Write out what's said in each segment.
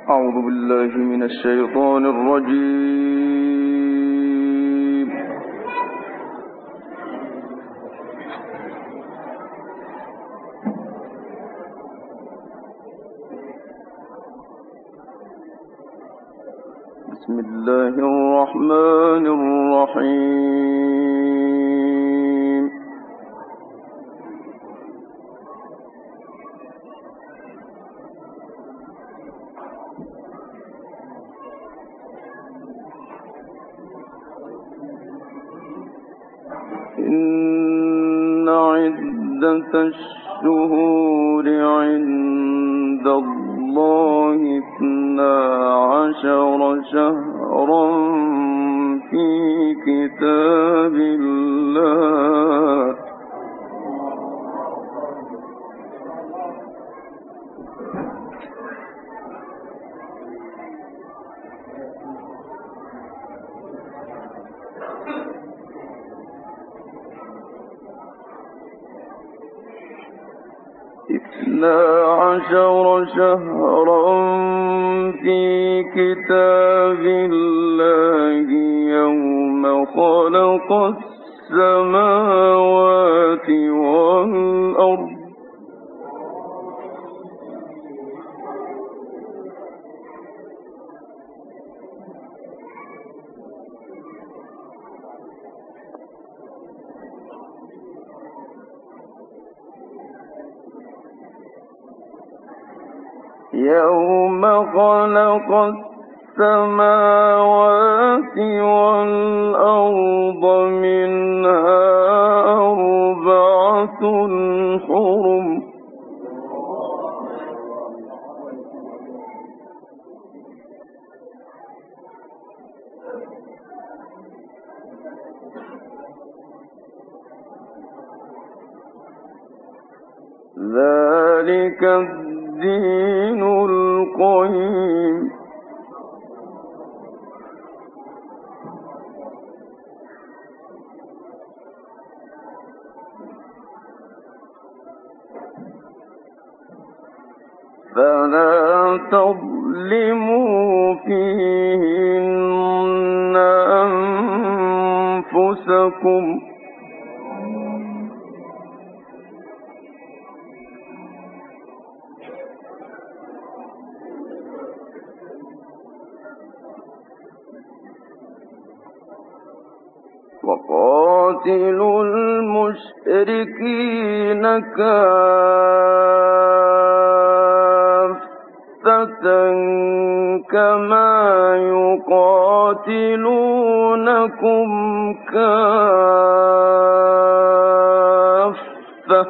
أعوذ بالله من الشيطان الرجيم. بسم الله الرحمن الرحيم. إن عدة الشهور عند الله 12 شهرا في كتاب الله في كتاب الله يوم خلق السماوات والأرض منها 4 حرم ذلك الدين القيم. فلا تظلموا فيهن أنفسكم وقاتلوا المشركين كافة كما يقاتلونكم كافة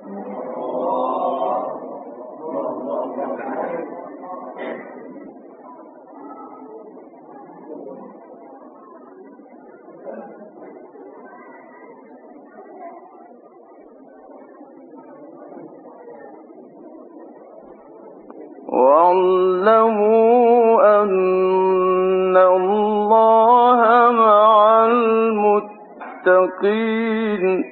واعلموا أن الله مع المتقين.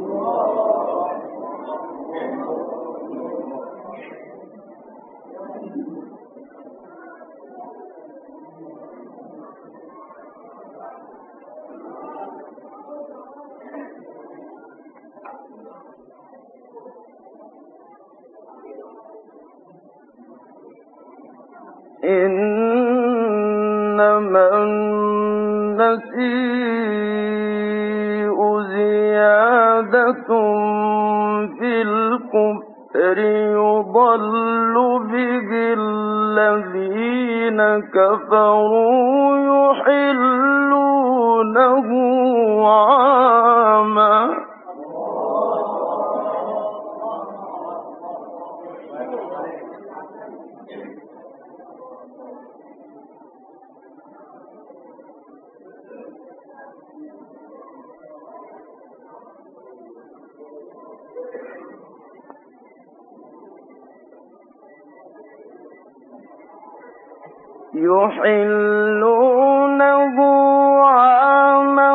إنما النسيء زيادة في الكفر يضل به الذين كفروا يحلونه عاما يحلونه عاما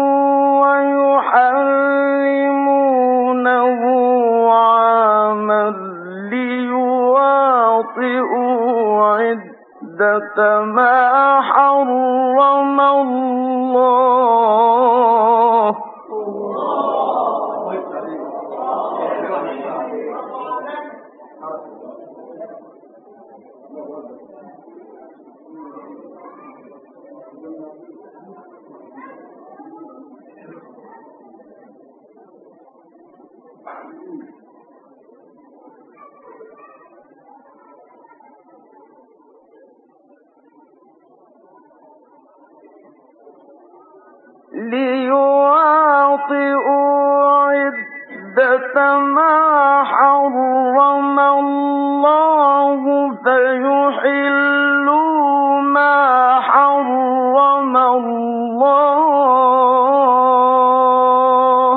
ويحرمونه عاما ليواطئوا عدة عدة ما حرم الله ليواطئوا عدة ما حرم الله فيحلوا ما حرم الله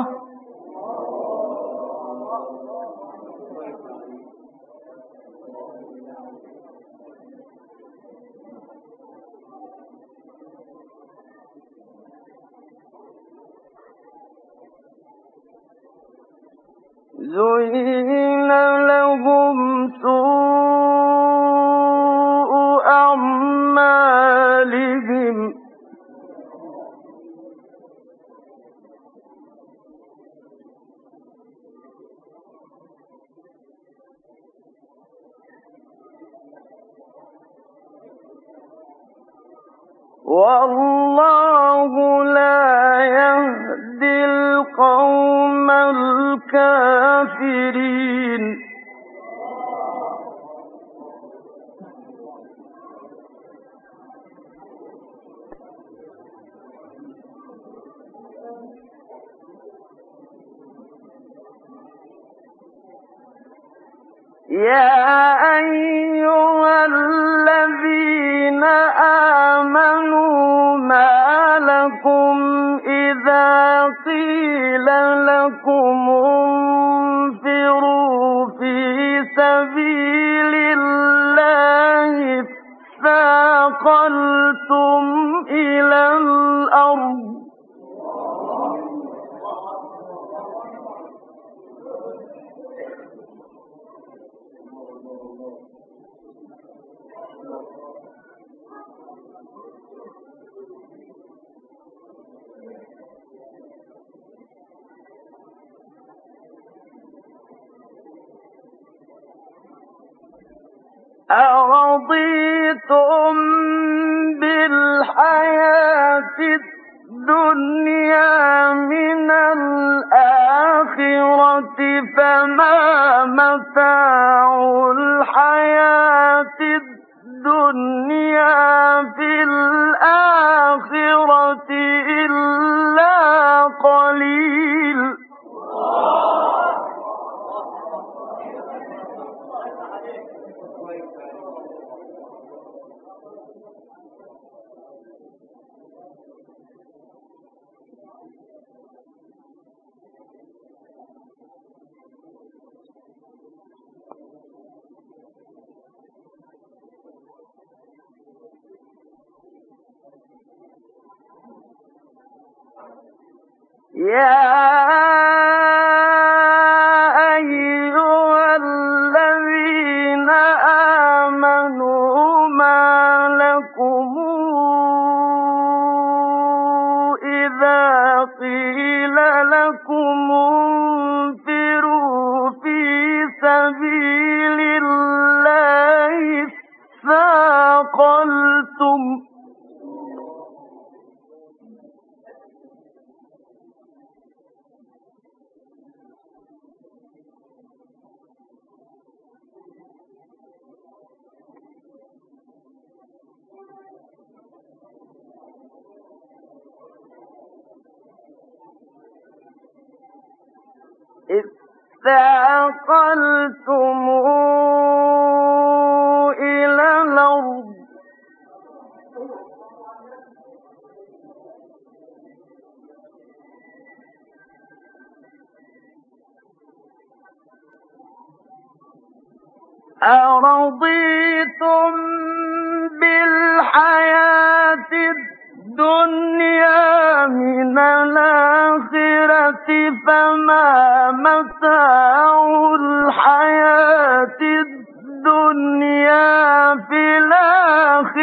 زين لهم سوء أعمالهم والله لا يهدي القوم الكافرين يا أيها الذين آمنوا ما لكم إذا قيل لكم انفروا في سبيل الله اثاقلتم إلى الأرض أرضيتم بالحياة الدنيا من الآخرة فما متاع الحياة الدنيا في الآخرة إلا قليل يا أيها الذين آمنوا ما لكم إذا قيل لكم انفروا في سبيل الله اثاقلتم إلى الأرض أرضيتم بالحياة الدنيا من الآخرة فما متاع الحياة الدنيا في الآخرة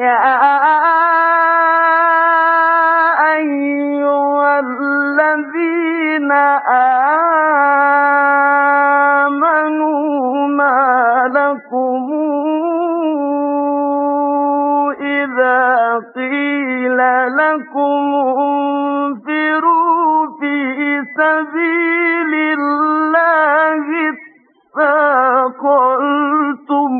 يا أيها الذين آمنوا ما لكم إذا قيل لكم انفروا في سبيل الله اثاقلتم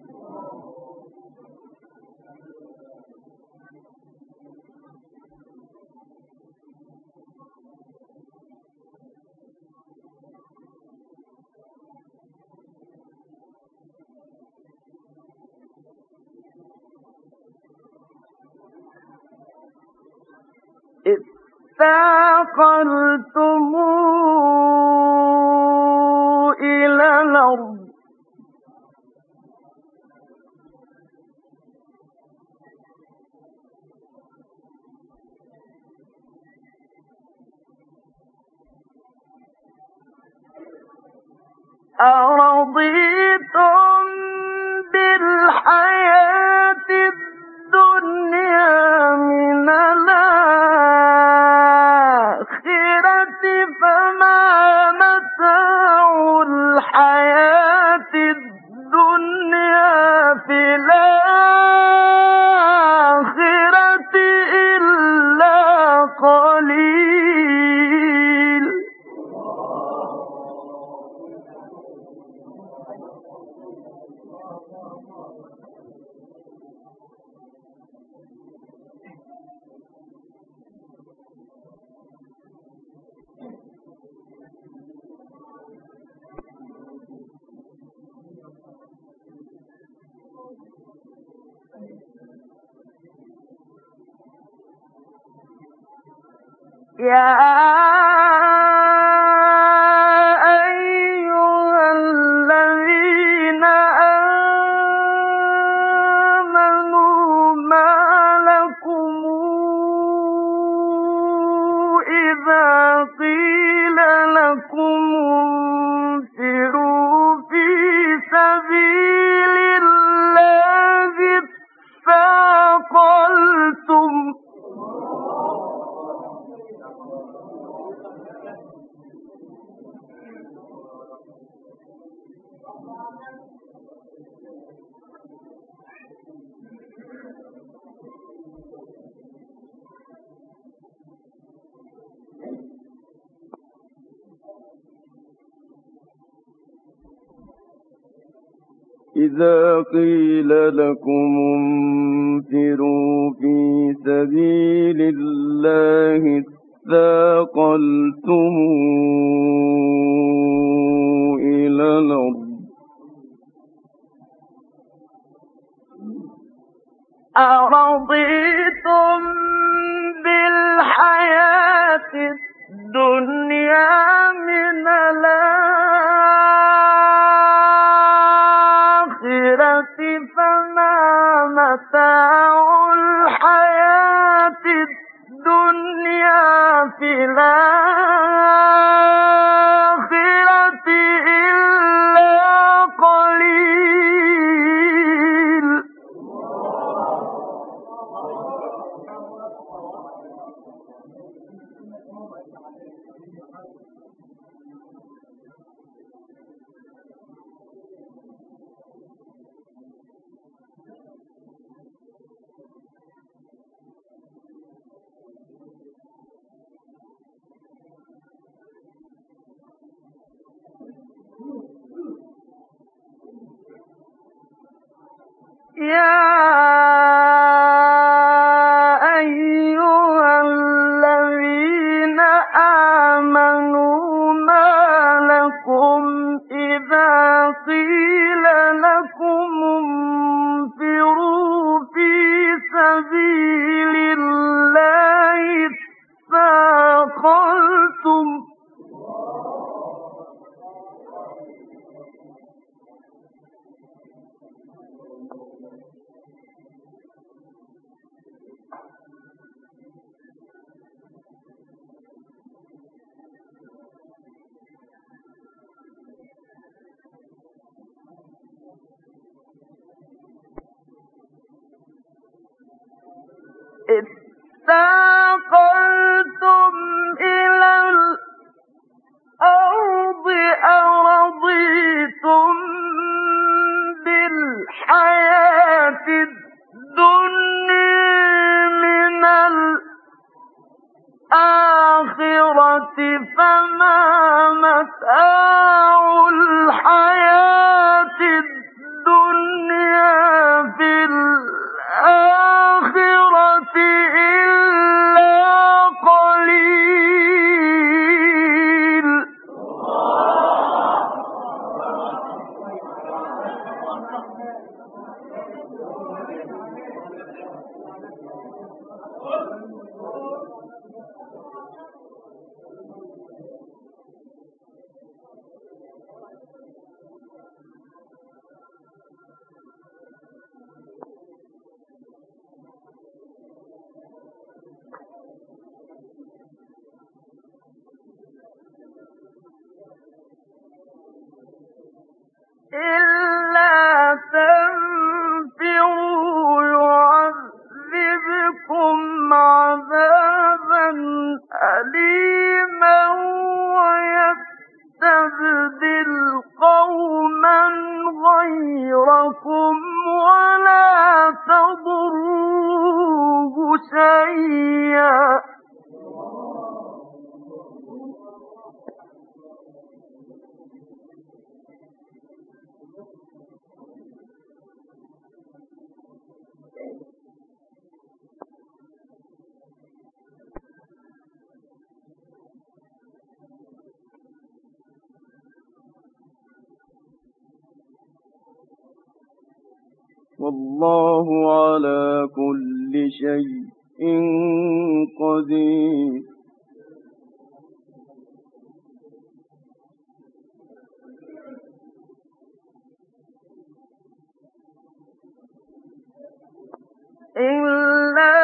إلى الأرض أرضيتم بالحياة الدنيا من الآخرة فما متاع الحياة الدنيا في الآخرة إلا قليل يا أيها الذين آمنوا ما لكم إذا قيل لكم انفروا في سبيل الله اثاقلتم إذا قيل لكم انفروا في سبيل الله اثاقلتم إلى الأرض أرضيتم بالحياة الدنيا من الآخرة فما متاع الحياة الدنيا في الآخرة إلا قليل يا أيها الذين آمنوا ما لكم إذا قيل لكم انفروا في سبيل الله اثاقلتم اثاقلتم إلى الأرض أرضيتم بالحياة الدنيا من الآخرة فما متاع الحياة الدنيا في الآخرة إلا قليل. إلا تنفروا يعذبكم عذابا أليما ويستبدل قوما غيركم ولا تضروه شيئا. والله على كل شيء قدير. إلا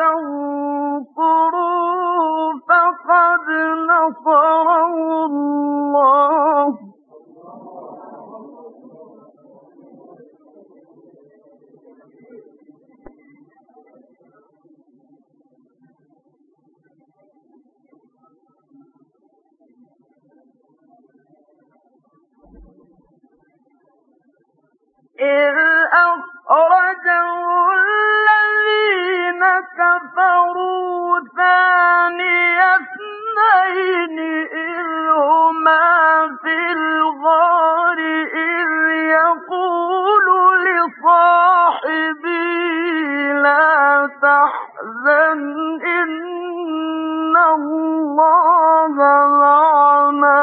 تنصروا فقد نصره الله إذ أخرجه الذين كفروا ثاني اثنين إذ هما في الغار إذ يقول لصاحبه لا تحزن إن الله معنا.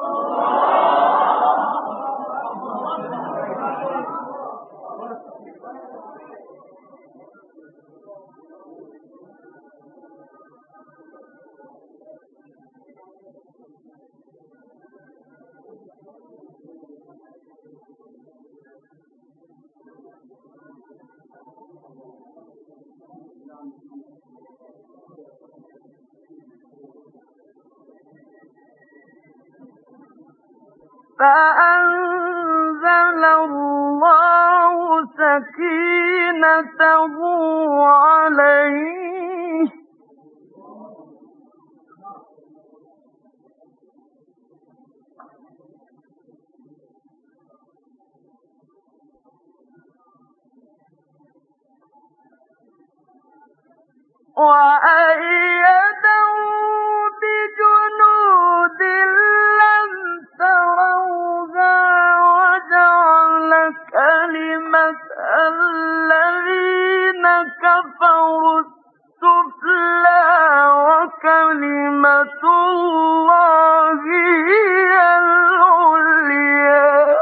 فأنزل الله سكينته عليه وأيده بجنود لم تروها وجعل كلمة الذين كفروا السفلى وكلمة الله هي العليا.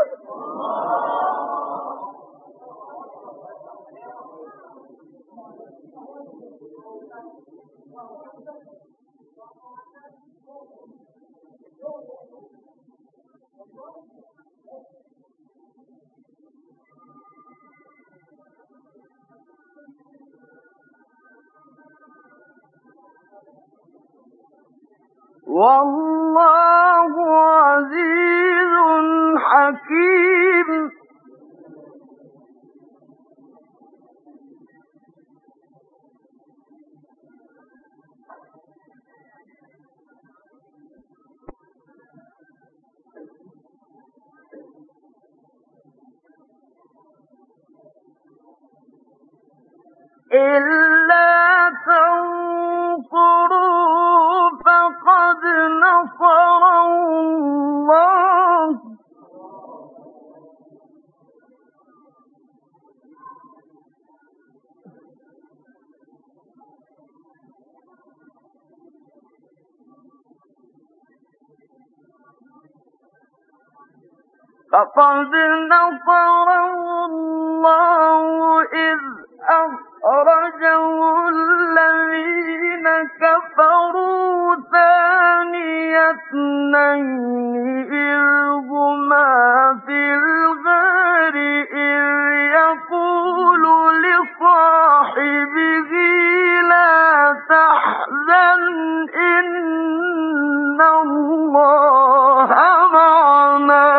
والله عزيز حكيم. إلا تنصروا فقد نصره الله إذ أخرجه الذين كفروا ثاني اثنين إذ هما في الغار إذ يقول لصاحبه لا تحزن إن الله معنا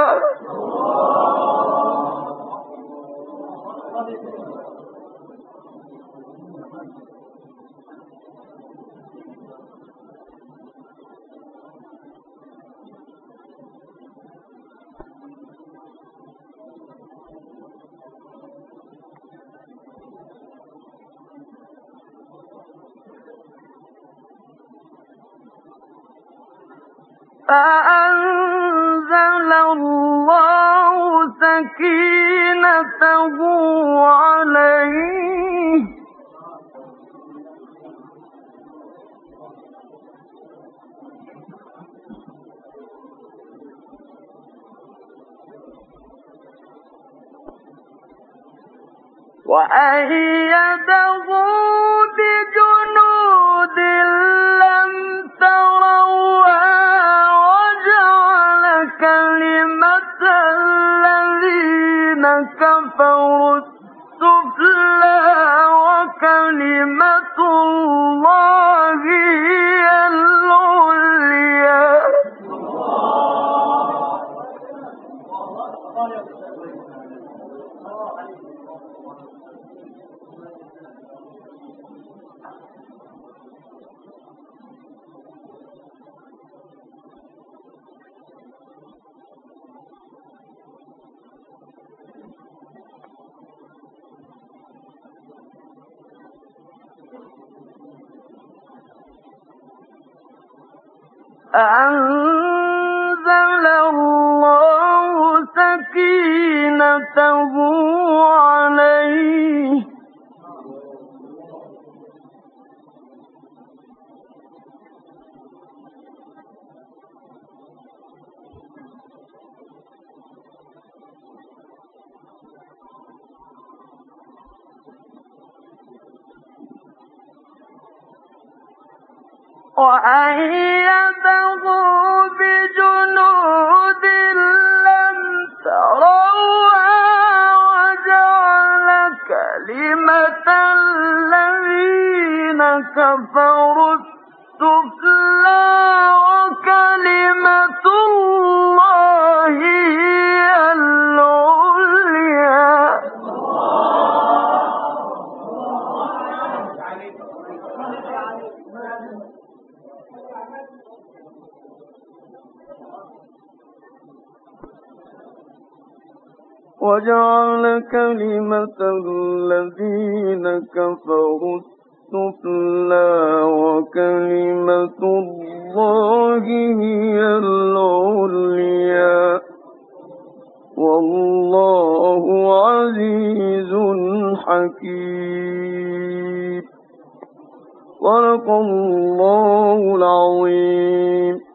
فأنزل الله سكينته عليه وأيده بجنود لم تروها كلمة الذين كفروا السفلى وكلمة الله هي العليا أنزل الله سكينته عليه وأيده بجنود لم تروها وجعل كلمة الذين كفروا السفلى وكلمة الله هي العليا وجعل كلمة الذين كفروا السفلى وكلمة الله هي العليا والله عزيز حكيم صدق الله العظيم.